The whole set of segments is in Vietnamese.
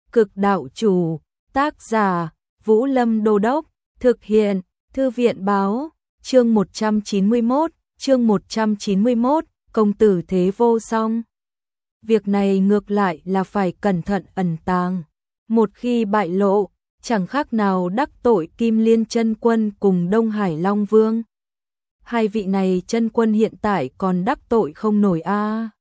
Cực đạo chủ, tác giả, Vũ Lâm Đô Đốc, thực hiện, Thư viện báo, chương 191, công tử thế vô song. Việc này ngược lại là phải cẩn thận ẩn tàng, một khi bại lộ, chẳng khác nào đắc tội Kim Liên chân quân cùng Đông Hải Long Vương. Hai vị này chân quân hiện tại còn đắc tội không nổi a.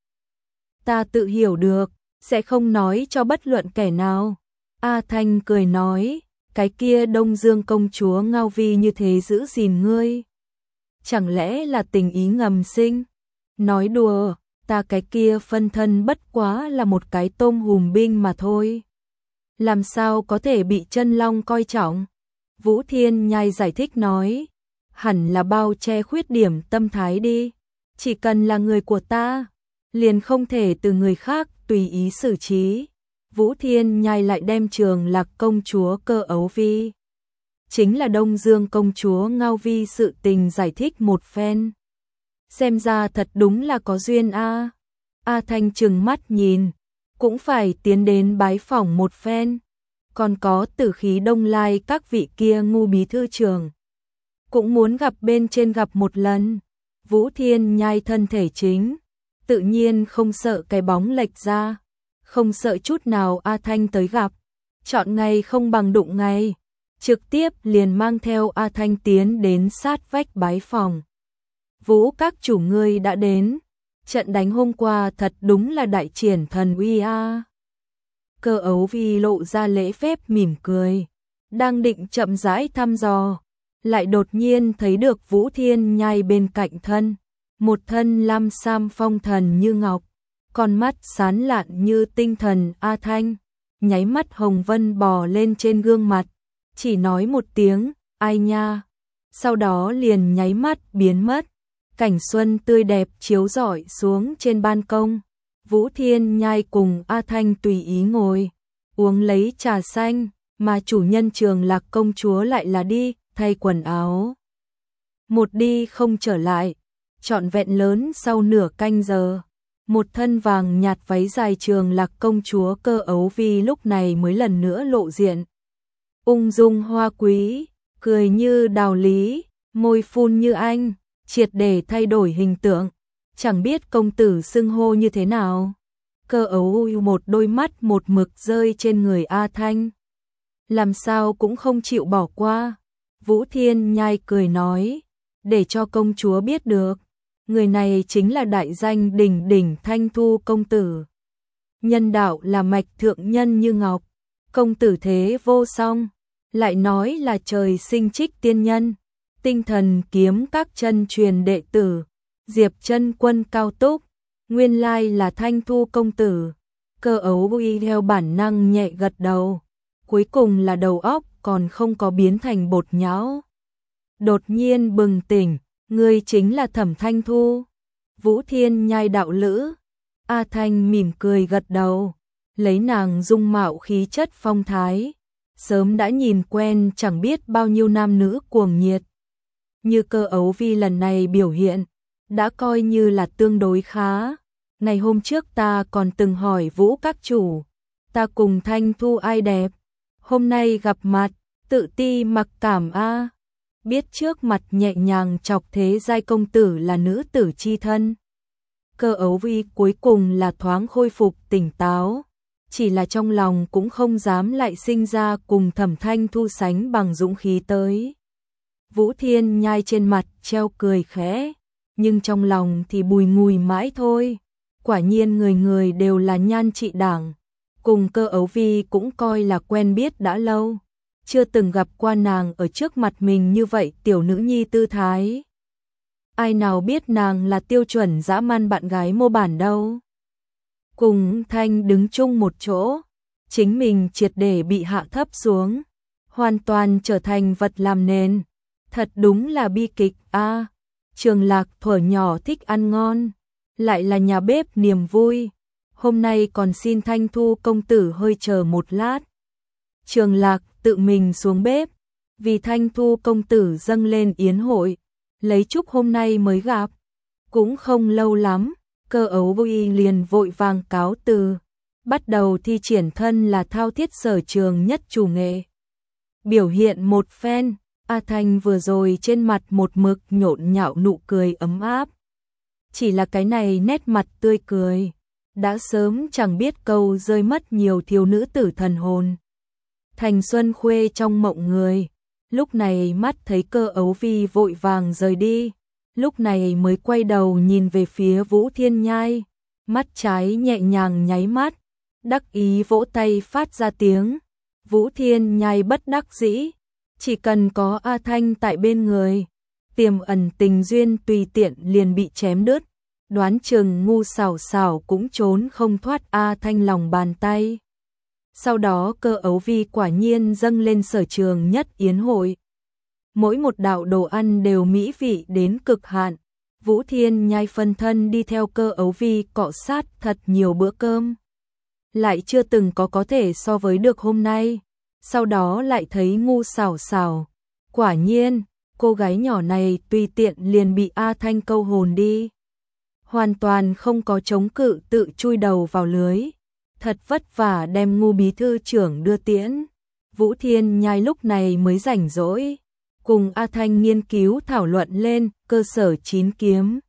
Ta tự hiểu được, sẽ không nói cho bất luận kẻ nào. A Thanh cười nói, cái kia Đông Dương công chúa Ngao Vi như thế giữ gìn ngươi. Chẳng lẽ là tình ý ngầm sinh? Nói đùa, ta cái kia phân thân bất quá là một cái tôm hùm binh mà thôi. Làm sao có thể bị chân long coi trọng? Vũ Thiên Nhai giải thích nói, hẳn là bao che khuyết điểm tâm thái đi. Chỉ cần là người của ta, liền không thể từ người khác tùy ý xử trí. Vũ Thiên Nhai lại đem Trường Lạc công chúa Cơ Ấu Vi, chính là Đông Dương công chúa Ngao Vi sự tình giải thích một phen. Xem ra thật đúng là có duyên a. A Thanh trừng mắt nhìn, cũng phải tiến đến bái phỏng một phen. Còn có Tử Khí Đông Lai các vị kia ngu bí thư trưởng, cũng muốn gặp bên trên gặp một lần. Vũ Thiên Nhai thân thể chính, tự nhiên không sợ cái bóng lệch ra, không sợ chút nào A Thanh tới gặp. Chọn ngày không bằng đụng ngày, trực tiếp liền mang theo A Thanh tiến đến sát vách bái phòng. Vũ các chủ ngươi đã đến, trận đánh hôm qua thật đúng là đại triển thần uy a. Cơ Ấu Vi lộ ra lễ phép mỉm cười, đang định chậm rãi thăm dò, lại đột nhiên thấy được Vũ Thiên Nhai bên cạnh thân, một thân lam sam phong thần như ngọc, con mắt sáng lạn như tinh thần. A Thanh nháy mắt hồng vân bò lên trên gương mặt, chỉ nói một tiếng, ai nha, sau đó liền nháy mắt biến mất. Cảnh xuân tươi đẹp chiếu rọi xuống trên ban công. Vũ Thiên Nhai cùng A Thanh tùy ý ngồi, uống lấy trà xanh, mà chủ nhân Trường Lạc công chúa lại là đi, thay quần áo. Một đi không trở lại, trọn vẹn lớn sau nửa canh giờ. Một thân vàng nhạt váy dài Trường Lạc công chúa Cơ Ấu Vi lúc này mới lần nữa lộ diện. Ung dung hoa quý, cười như đào lý, môi phun như anh, triệt để thay đổi hình tượng. Chẳng biết công tử xưng hô như thế nào. Cơ Ấu một đôi mắt một mực rơi trên người A Thanh, làm sao cũng không chịu bỏ qua. Vũ Thiên Nhai cười nói, để cho công chúa biết được, người này chính là đại danh đỉnh đỉnh Thanh Thu công tử. Nhân đạo là mạch thượng nhân như ngọc, công tử thế vô song, lại nói là trời sinh Trích tiên nhân, tinh thần kiếm các chân truyền đệ tử, Diệp chân quân cao túc, nguyên lai là Thanh Thu công tử. Cơ Ấu Vi theo bản năng nhẹ gật đầu, cuối cùng là đầu óc còn không có biến thành bột nhão. Đột nhiên bừng tỉnh, ngươi chính là Thẩm Thanh Thu. Vũ Thiên Nhai đạo lữ. A Thanh mỉm cười gật đầu, lấy nàng dung mạo khí chất phong thái, sớm đã nhìn quen chẳng biết bao nhiêu nam nữ cuồng nhiệt. Như Cơ Ấu Vi lần này biểu hiện, đã coi như là tương đối khá. Ngày hôm trước ta còn từng hỏi Vũ các chủ, ta cùng Thanh Thu ai đẹp, hôm nay gặp mặt, tự ti mặc cảm a. Biết trước mặt nhẹ nhàng chọc thế giai công tử là nữ tử chi thân. Cơ Ấu Vi cuối cùng là thoáng khôi phục tỉnh táo, chỉ là trong lòng cũng không dám lại sinh ra cùng Thẩm Thanh Thu sánh bằng dũng khí tới. Vũ Thiên Nhai trên mặt treo cười khẽ, nhưng trong lòng thì bùi ngùi mãi thôi. Quả nhiên người người đều là nhan trị đảng, cùng Cơ Ấu Vi cũng coi là quen biết đã lâu, chưa từng gặp qua nàng ở trước mặt mình như vậy tiểu nữ nhi tư thái. Ai nào biết nàng là tiêu chuẩn dã man bạn gái mô bản đâu. Cùng Thanh đứng chung một chỗ, chính mình triệt để bị hạ thấp xuống, hoàn toàn trở thành vật làm nền. Thật đúng là bi kịch a. Trường Lạc thuở nhỏ thích ăn ngon, lại là nhà bếp niềm vui. Hôm nay còn xin Thanh Thu công tử hơi chờ một lát. Trường Lạc tự mình xuống bếp, vì Thanh Thu công tử dâng lên yến hội, lấy chúc hôm nay mới gặp. Cũng không lâu lắm, Cơ Ấu Vi liền vội vàng cáo từ. bắt đầu thi triển thân là thao thiết sở trường nhất chủ nghệ. Biểu hiện một phen, A Thanh vừa rồi trên mặt một mực nhộn nhạo nụ cười ấm áp. Chỉ là cái này nét mặt tươi cười, đã sớm chẳng biết câu rơi mất nhiều thiếu nữ tử thần hồn. Thành xuân khuê trong mộng người, lúc này mắt thấy Cơ Ấu Vi vội vàng rời đi, lúc này mới quay đầu nhìn về phía Vũ Thiên Nhai, mắt trái nhẹ nhàng nháy mắt, đắc ý vỗ tay phát ra tiếng. Vũ Thiên Nhai bất đắc dĩ, chỉ cần có A Thanh tại bên người, tiềm ẩn tình duyên tùy tiện liền bị chém đứt, đoán chừng ngu xảo xảo cũng trốn không thoát A Thanh lòng bàn tay. Sau đó Cơ Ấu Vi quả nhiên dâng lên sở trường nhất yến hội. Mỗi một đạo đồ ăn đều mỹ vị đến cực hạn. Vũ Thiên Nhai phân thân đi theo Cơ Ấu Vi cọ sát thật nhiều bữa cơm. Lại chưa từng có thể so với được hôm nay. Sau đó lại thấy ngu xảo xảo. Quả nhiên, cô gái nhỏ này tùy tiện liền bị A Thanh câu hồn đi. Hoàn toàn không có chống cự, tự chui đầu vào lưới. Thật vất vả đem ngu bí thư trưởng đưa tiễn. Vũ Thiên Nhai lúc này mới rảnh rỗi, cùng A Thanh nghiên cứu thảo luận lên cơ sở 9 kiếm.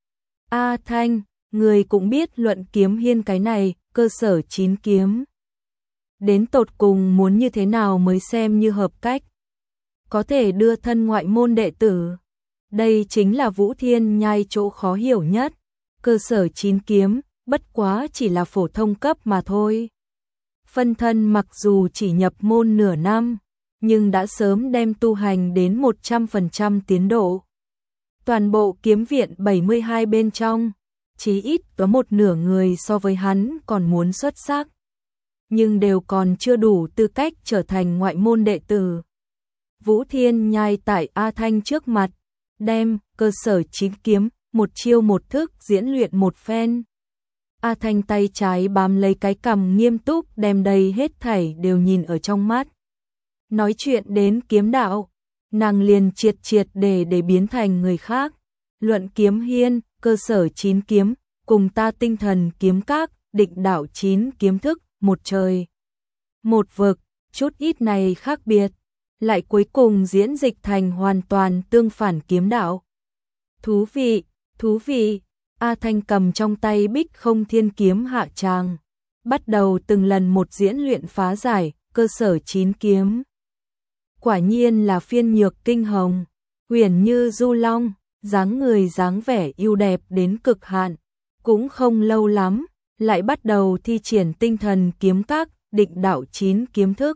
A Thanh, người cũng biết luận kiếm hiên cái này, cơ sở 9 kiếm. Đến tột cùng muốn như thế nào mới xem như hợp cách? Có thể đưa thân ngoại môn đệ tử. Đây chính là Vũ Thiên Nhai chỗ khó hiểu nhất. Cơ sở 9 kiếm, bất quá chỉ là phổ thông cấp mà thôi. Phân thân mặc dù chỉ nhập môn nửa năm, nhưng đã sớm đem tu hành đến 100% tiến độ. Toàn bộ kiếm viện 72 bên trong, chí ít có một nửa người so với hắn còn muốn xuất sắc, nhưng đều còn chưa đủ tư cách trở thành ngoại môn đệ tử. Vũ Thiên Nhai tại A Thanh trước mặt, đem cơ sở 9 kiếm, một chiêu một thức diễn luyện một phen. A Thanh tay trái bám lấy cái cằm nghiêm túc đem đầy hết thảy đều nhìn ở trong mắt. Nói chuyện đến kiếm đạo, nàng liền triệt để biến thành người khác. Luận kiếm hiên, cơ sở 9 kiếm, cùng ta tinh thần kiếm các, định đạo 9 kiếm thức, một trời, một vực, chút ít này khác biệt, lại cuối cùng diễn dịch thành hoàn toàn tương phản kiếm đạo. Thú vị, thú vị. A Thanh cầm trong tay Bích Không Thiên kiếm hạ tràng, bắt đầu từng lần một diễn luyện phá giải cơ sở 9 kiếm. Quả nhiên là phiên nhược kinh hồng, huyền như du long, dáng người dáng vẻ yêu đẹp đến cực hạn. Cũng không lâu lắm, lại bắt đầu thi triển tinh thần kiếm các, định đạo 9 kiếm thức.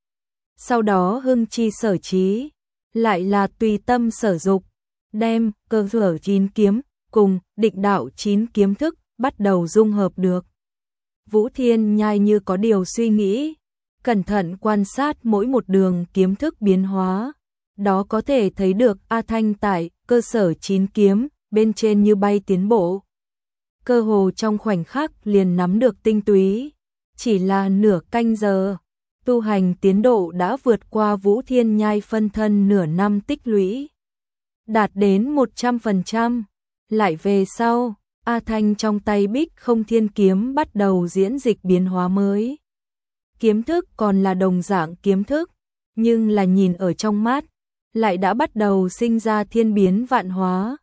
Sau đó hưng chi sở trí, lại là tùy tâm sở dục, đem cơ sở 9 kiếm cùng định đạo 9 kiếm thức bắt đầu dung hợp được. Vũ Thiên Nhai như có điều suy nghĩ, cẩn thận quan sát mỗi một đường kiếm thức biến hóa, đó có thể thấy được A Thanh tại cơ sở 9 kiếm bên trên như bay tiến bộ. Cơ hồ trong khoảnh khắc liền nắm được tinh túy, chỉ là nửa canh giờ, tu hành tiến độ đã vượt qua Vũ Thiên Nhai phân thân nửa năm tích lũy, đạt đến 100%. Lại về sau, A Thanh trong tay Bích Không Thiên kiếm bắt đầu diễn dịch biến hóa mới. Kiếm thức còn là đồng dạng kiếm thức, nhưng là nhìn ở trong mắt, lại đã bắt đầu sinh ra thiên biến vạn hóa.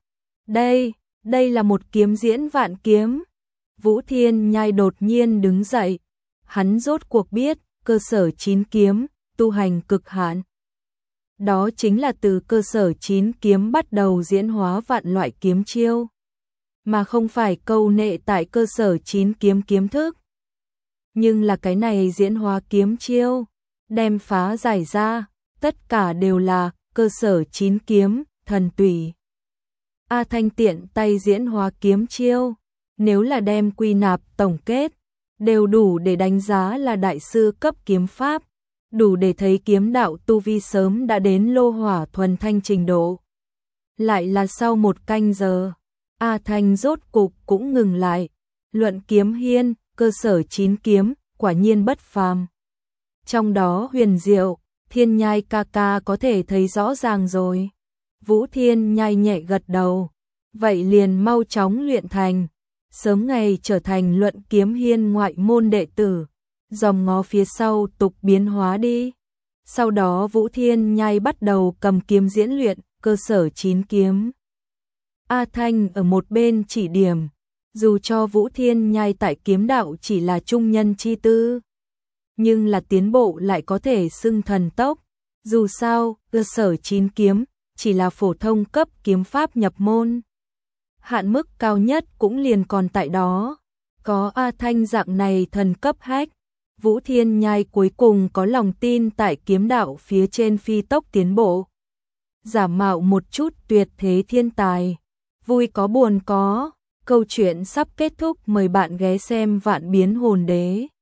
Đây là một kiếm diễn vạn kiếm. Vũ Thiên Nhai đột nhiên đứng dậy, hắn rốt cuộc biết cơ sở 9 kiếm, tu hành cực hạn. Đó chính là từ cơ sở 9 kiếm bắt đầu diễn hóa vạn loại kiếm chiêu, mà không phải câu nệ tại cơ sở 9 kiếm kiếm thức. Nhưng là cái này diễn hóa kiếm chiêu, đem phá giải ra, tất cả đều là cơ sở 9 kiếm, thần tùy. A Thanh tiện tay diễn hóa kiếm chiêu, nếu là đem quy nạp tổng kết, đều đủ để đánh giá là đại sư cấp kiếm pháp, đủ để thấy kiếm đạo tu vi sớm đã đến lô hỏa thuần thanh trình độ. Lại là sau một canh giờ, A Thanh rốt cục cũng ngừng lại. Luận kiếm hiên, cơ sở 9 kiếm, quả nhiên bất phàm. Trong đó huyền diệu, Thiên Nhai ca ca có thể thấy rõ ràng rồi. Vũ Thiên Nhai nhẹ gật đầu, vậy liền mau chóng luyện thành. sớm ngày trở thành Luận Kiếm Hiên ngoại môn đệ tử, dòng ngó phía sau tục biến hóa đi. Sau đó Vũ Thiên Nhai bắt đầu cầm kiếm diễn luyện cơ sở 9 kiếm. A Thanh ở một bên chỉ điểm, dù cho Vũ Thiên Nhai tại kiếm đạo chỉ là trung nhân chi tư, nhưng là tiến bộ lại có thể xưng thần tốc. Dù sao, cơ sở 9 kiếm chỉ là phổ thông cấp kiếm pháp nhập môn. Hạn mức cao nhất cũng liền còn tại đó. Có A Thanh dạng này thần cấp hack, Vũ Thiên Nhai cuối cùng có lòng tin tại kiếm đạo phía trên phi tốc tiến bộ. Giả mạo một chút tuyệt thế thiên tài. Vui có buồn có. Câu chuyện sắp kết thúc, mời bạn ghé xem Vạn Biến Hồn Đế.